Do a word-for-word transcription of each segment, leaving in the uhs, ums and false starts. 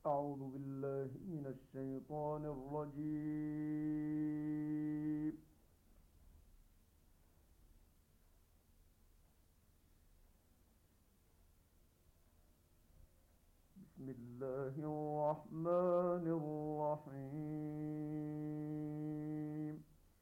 أعوذ بالله من الشيطان الرجيم. بسم الله الرحمن الرحيم.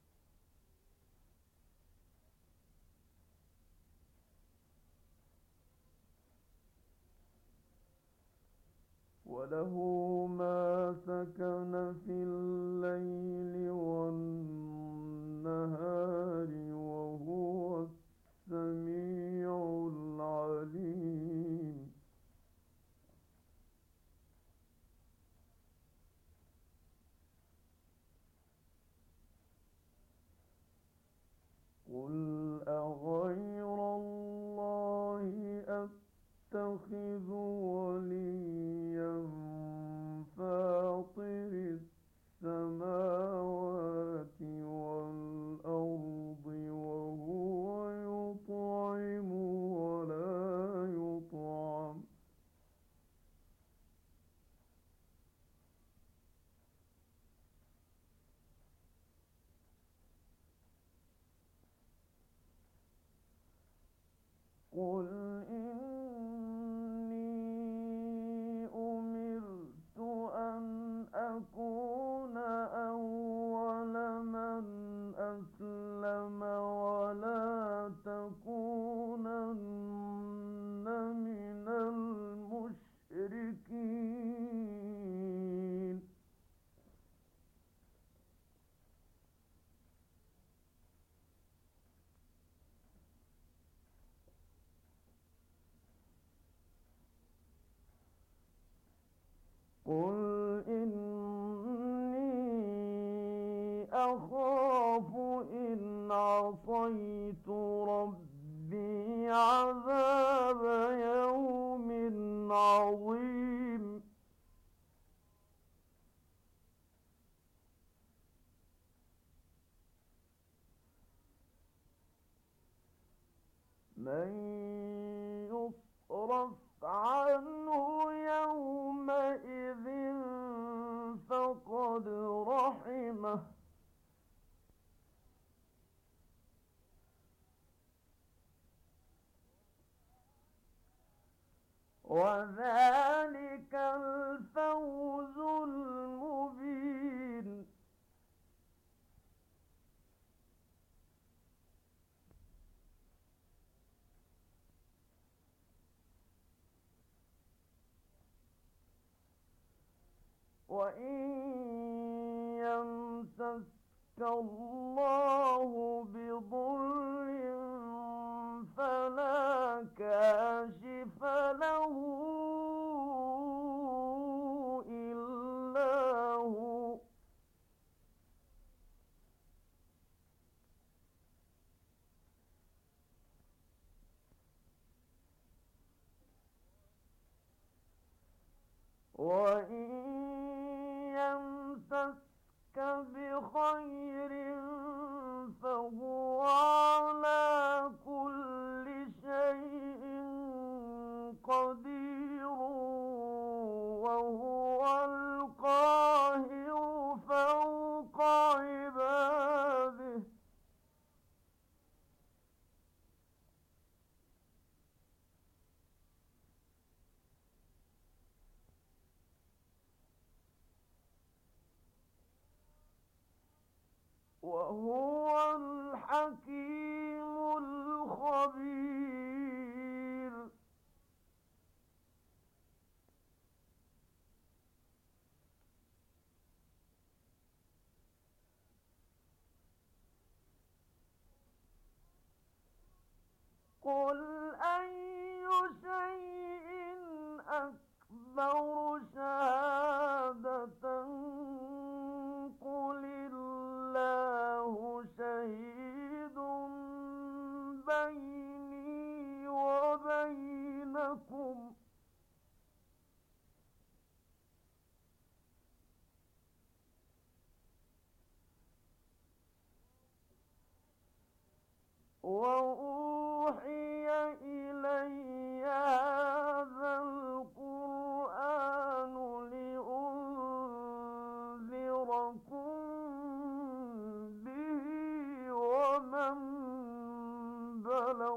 وله ما سكن في الليل والنهار وهو السميع العليم. قل أغير الله أتخذ وليا فاطر السماوات والأرض وهو يطعم ولا يطعم. قل إني أمرت أن أكون أول من أسلم ولا تكونن من المشركين. قل إني أخاف إن عصيت ربي عذاب يوم عظيم. من يصرف عنه يومئذ فقد رحمه وذلك الفوز المبين. وإن يمسسك الله بضر فلا كاشف له إلا هو وإن يمسسك بخير فهو على كل شيء قدير وهو القاهر فوق عباده. وهو الحكيم الخبير. قل أي شيء أكبر شهادة قل الله شهيد بيني وبينكم وأوحي إلي هذا القرآن لأنذركم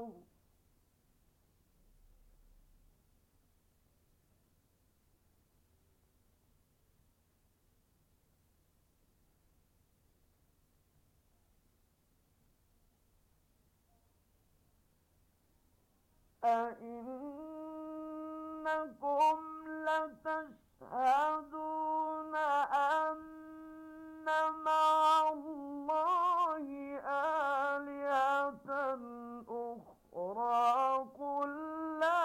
النَّوْمِ أَئِنَّكُمْ لَتَشْهَدُونَ أَنَّ مَعَ اللَّهِ آلِهَةً أُخْرَىٰ قُل لَّا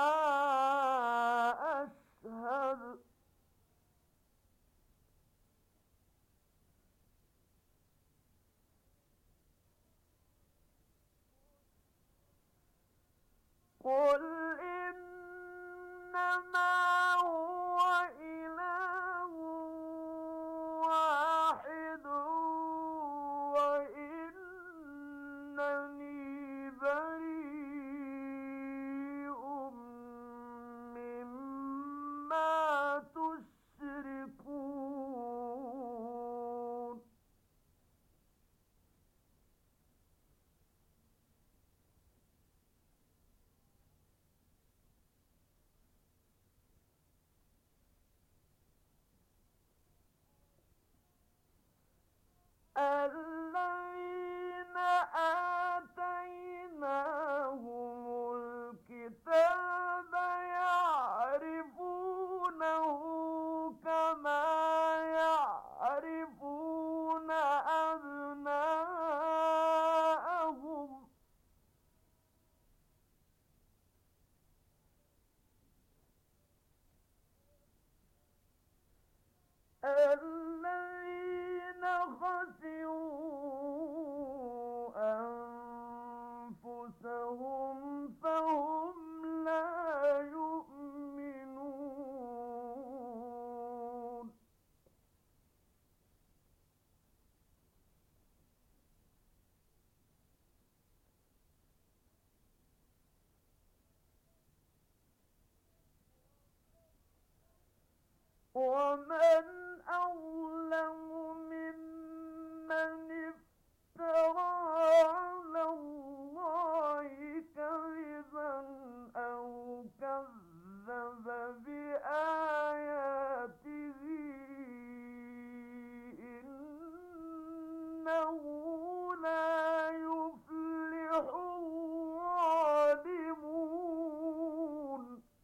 أَشْهَدُ قُلْ إِنَّمَا هُوَ إِلَٰهٌ وَاحِدٌ وَإِنَّنِي بَرِيءٌ مِّمَّا تُشْرِكُونَ الَّذِينَ آتَيْنَاهُمُ الْكِتَابَ يَعْرِفُونَهُ كَمَا يَعْرِفُونَ أَبْنَاءَهُمُ ۖ الَّذِينَ خَسِرُوا أَنفُسَهُمْ فَهُمْ لَا يُؤْمِنُونَ وَمَنْ أَظْلَمُ مِمَّنِ افْتَرَىٰ عَلَى اللَّهِ كَذِبًا أَوْ كَذَّبَ بِآيَاتِهِ ۚ إِنَّهُ لَا يُفْلِحُ الظَّالِمُونَ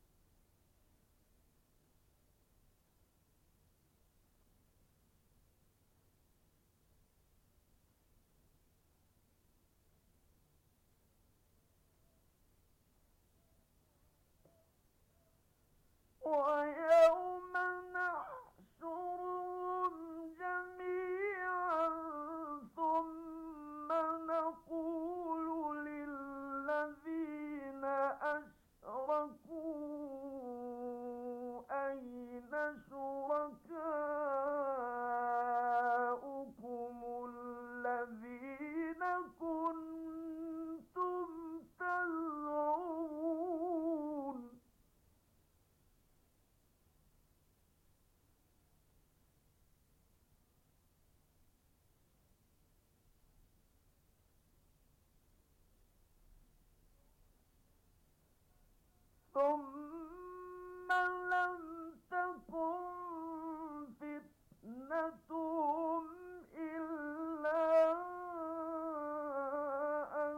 وَيَوْمَ نَحْشُرُهُمْ جَمِيعًا ثُمَّ نَقُولُ لِلَّذِينَ أَشْرَكُوا أَيْنَ شُرَكَاؤُكُمُ الَّذِينَ كُنتُمْ تَزْعُمُونَ ثُمَّ لَمْ تَكُنْ فِتْنَتُهُمْ إِلَّا أَن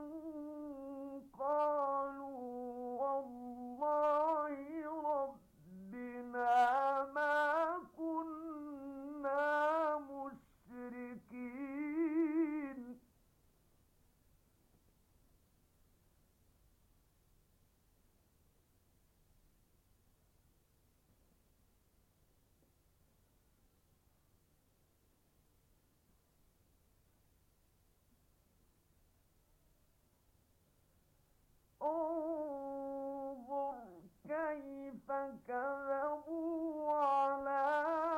قَالُوا وَاللَّهِ رَبِّنَا مَا كُنَّا مُشْرِكِينَ انظُرْ كَيْفَ كَذَبُوا عَلَىٰ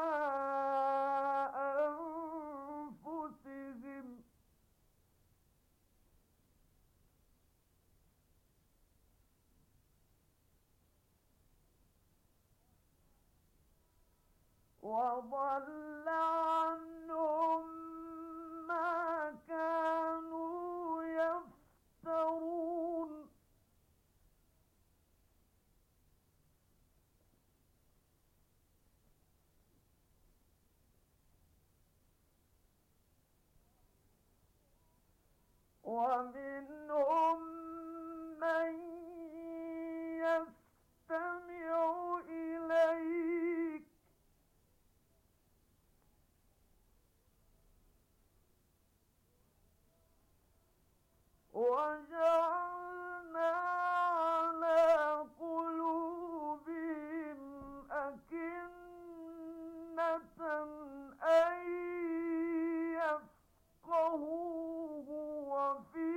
أَنفُسِهِمْ ۚ وَضَلَّ عَنْهُم مَّا كَانُوا يَفْتَرُونَ ومنهم من يستمع إليك وجعلنا على قلوبهم أكنة أن يفقهوه وفي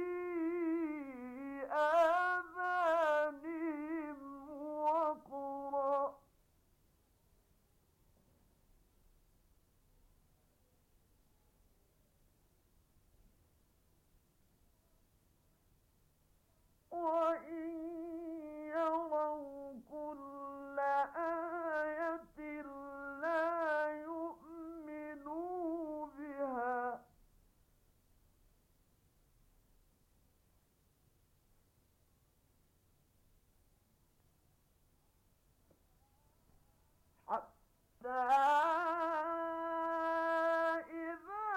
آذانهم وقرا وإن يروا كل آية لا يؤمنوا بها حتى إذا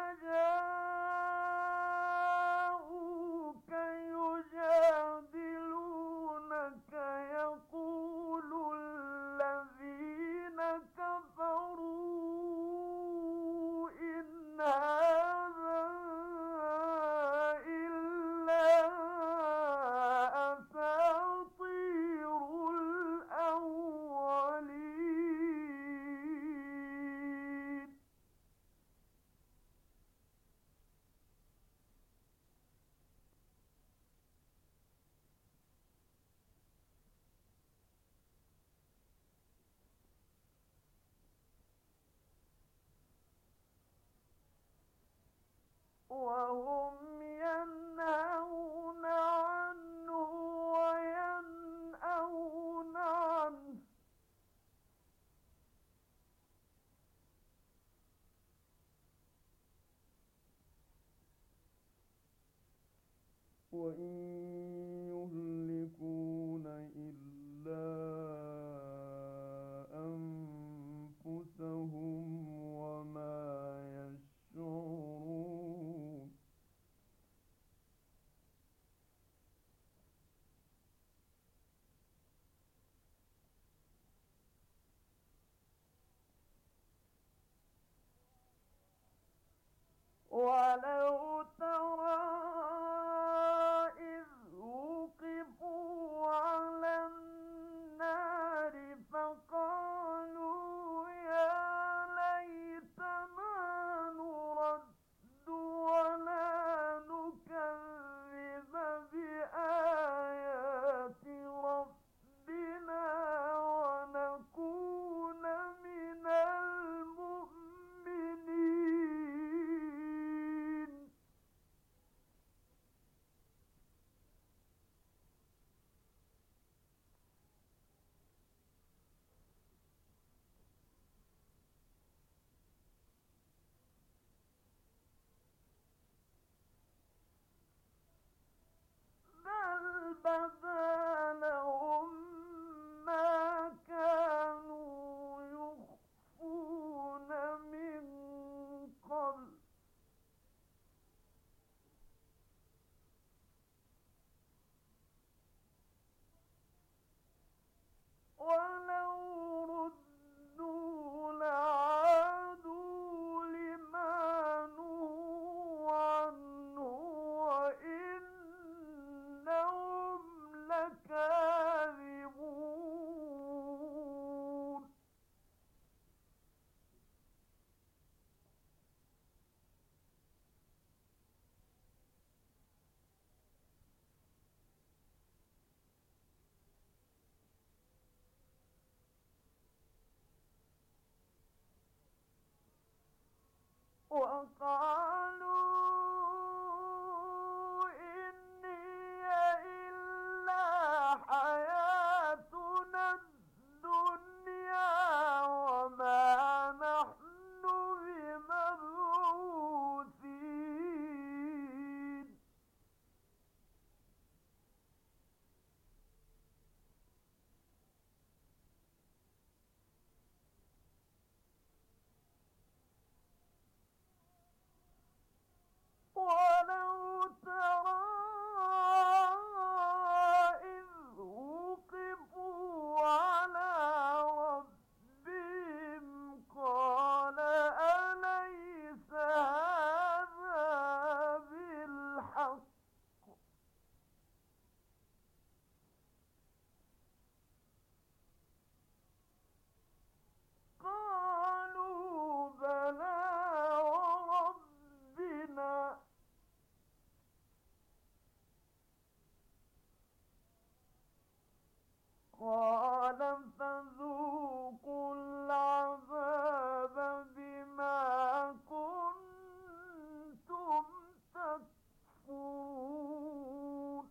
جاءوك يجادلونك يقول الذين كفروا إن هذا إلا أساطير الأولين وهم ينهون عنه وينأون عنه وإن يهلكون إلا أنفسهم وما يشعرون ولو ترى إذ وقفوا على النار فقالوا يا ليتنا نرد ولا نكذب بآيات ربنا ونكون من المؤمنين بل بدا لهم ما كانوا يخفون من قبل ولو ردوا لعادوا لما نهوا عنه وإنهم لكاذبون وقالوا إن هي إلا حياتنا الدنيا وما نحن بمبعوثين قال فذوقوا العذاب بما كنتم تكفرون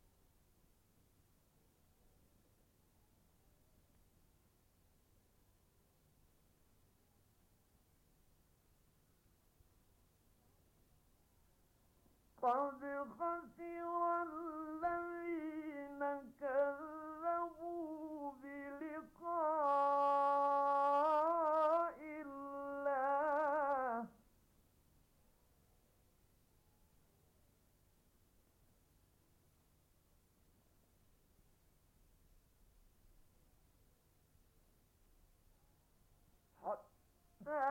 قد خسر الذين كذبوا بلقاء الله حتى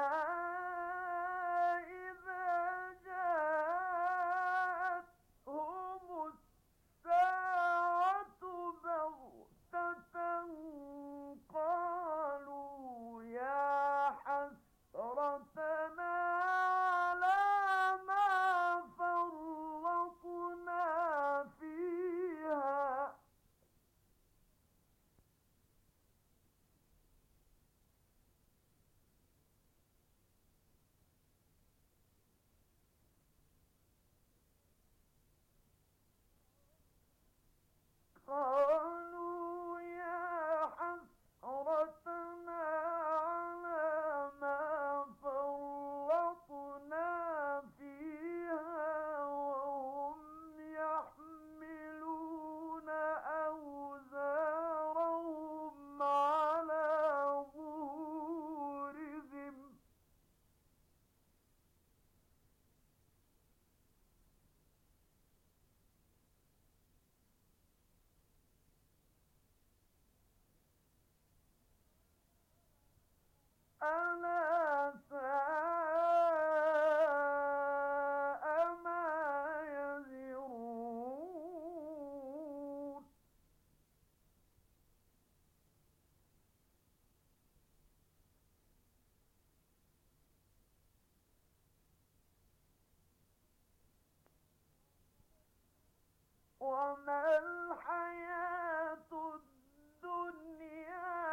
قالوا يا حسرتنا على ما فرطنا فيها وهم يحملون أوزارهم على ظهورهم ألا ساء ما يزرون وما الحياة الدنيا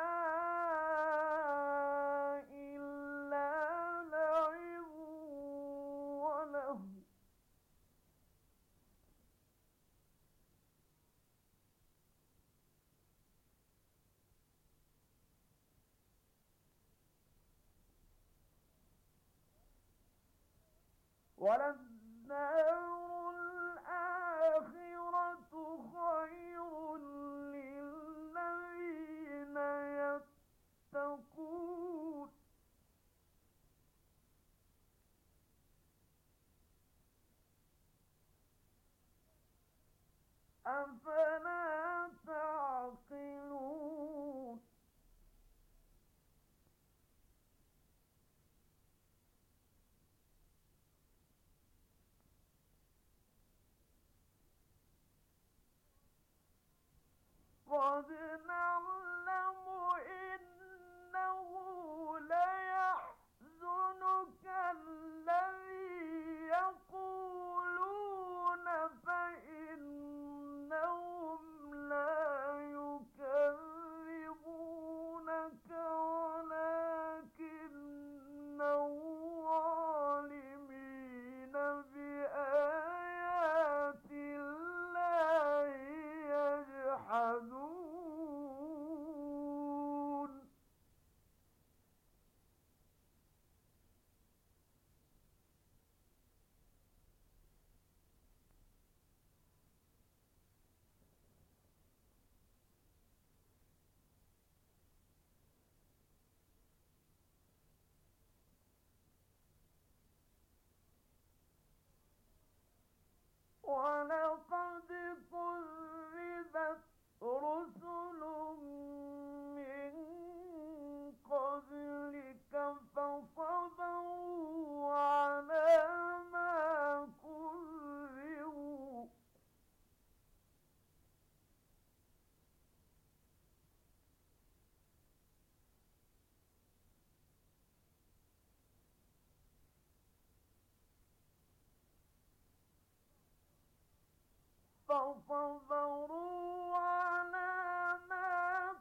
إلا لعب ولهو وللدار الآخرة خير للذين يتقون أفلا تعقلون قد نعلم إنه ليحزنك الذي يقولون فإنهم لا يكذبونك ولكن الظالمين بآيات الله يجحدون ولقد كذبت رسل من قبلك فصبروا على ما كذبوا فصبروا على ما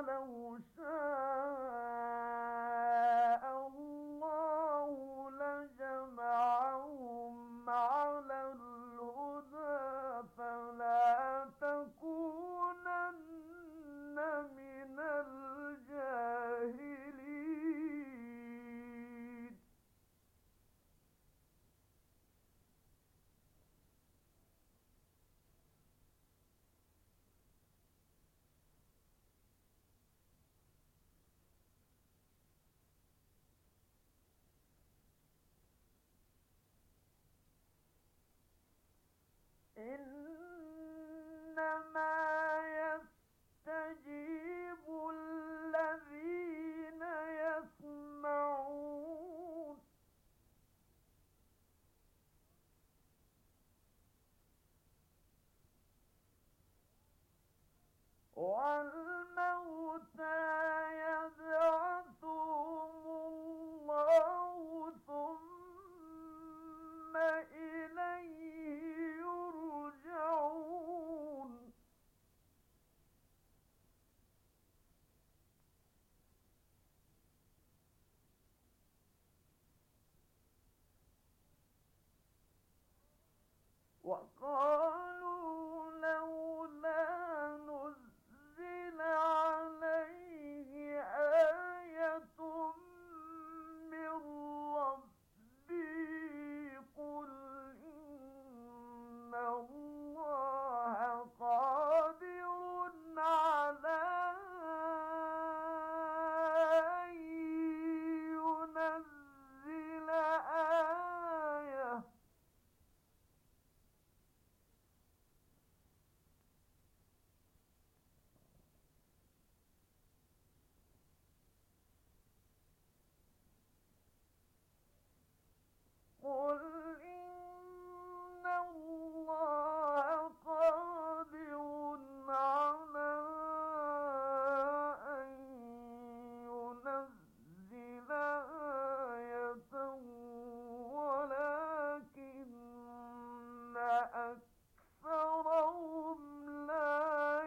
وَلَوْ شَاءَ اللَّهُ لَجَمَعَهُمْ عَلَى الْهُدَىٰ فَلَا تَكُونَنَّ مِنَ الْجَاهِلِينَ. إِنَّمَا يَسْتَجِيبُ الَّذِينَ يَسْمَعُونَ. وَالْمَوْتَىٰ يَبْعَثُهُمُ اللَّهُ ثُمَّ إِلَيْهِ يُرْجَعُونَ. وَقَالُوا لَوْلَا نُزِّلَ عَلَيْهِ آيَةٌ مِّن رَّبِّهِ ۖ قُلْ إِنَّ اللَّهَ قَادِرٌ عَلَىٰ أَن يُنَزِّلَ آيَةً ۖ قُلْ إِنَّ اللَّهَ قَادِرٌ عَلَىٰ أَن يُنَزِّلَ آيَةً وَلَٰكِنَّ أَكْثَرَهُمْ لَا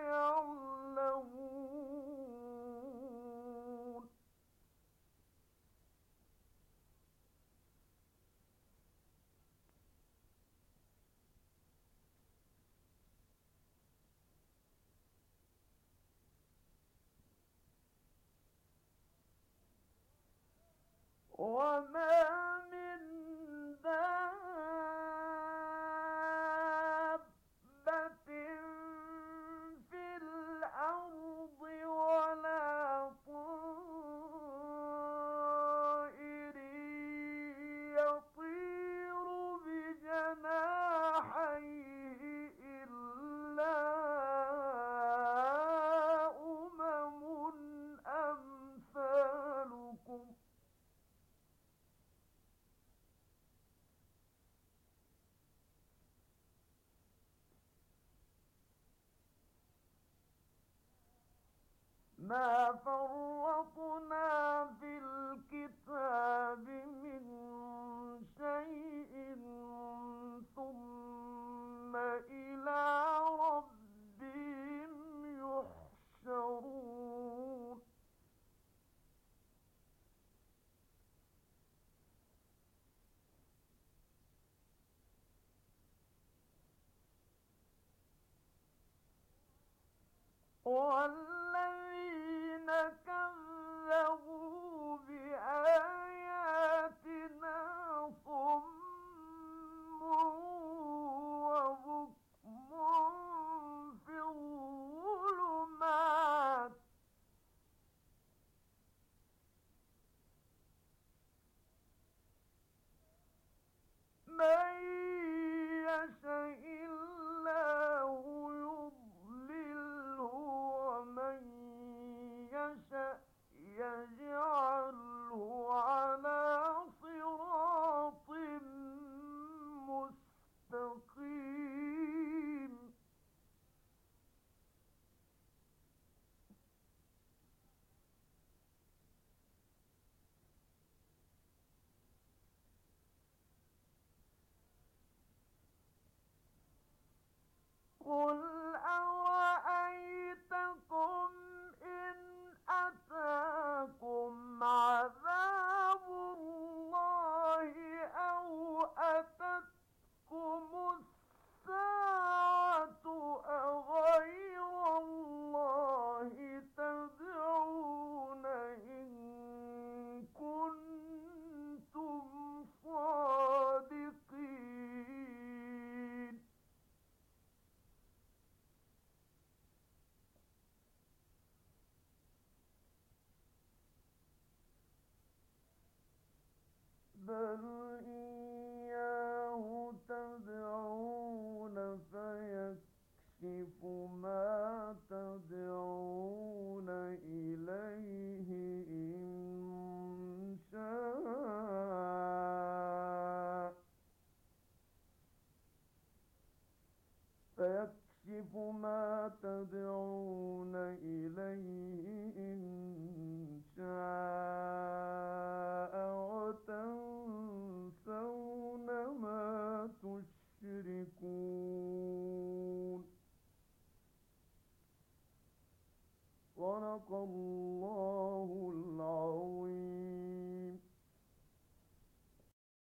يَعْلَمُونَ. وَمَا مِن دَابَّةٍ فِي الْأَرْضِ وَلَا طَائِرٍ يَطِيرُ بِجَنَاحَيْهِ إِلَّا أُمَمٌ أَمْثَالُكُم ۖ مَا فَرَّطْنَا فِي الْكِتَابِ مِن شَيْءٍ ثُمَّ إِلَىٰ رَبِّهِمْ يُحْشَرُونَ. وَالَّذِينَ كَذَّبُوا بِآيَاتِنَا صُمٌّ وَبُكْمٌ فِي الظُّلُمَاتِ ۗ مَن يَشَإِ اللَّهُ يُضْلِلْهُ وَمَن يَشَأْ يَجْعَلْهُ عَلَىٰ صِرَاطٍ مُّسْتَقِيمٍ. قُلْ أَرَأَيْتَكُمْ إِنْ بل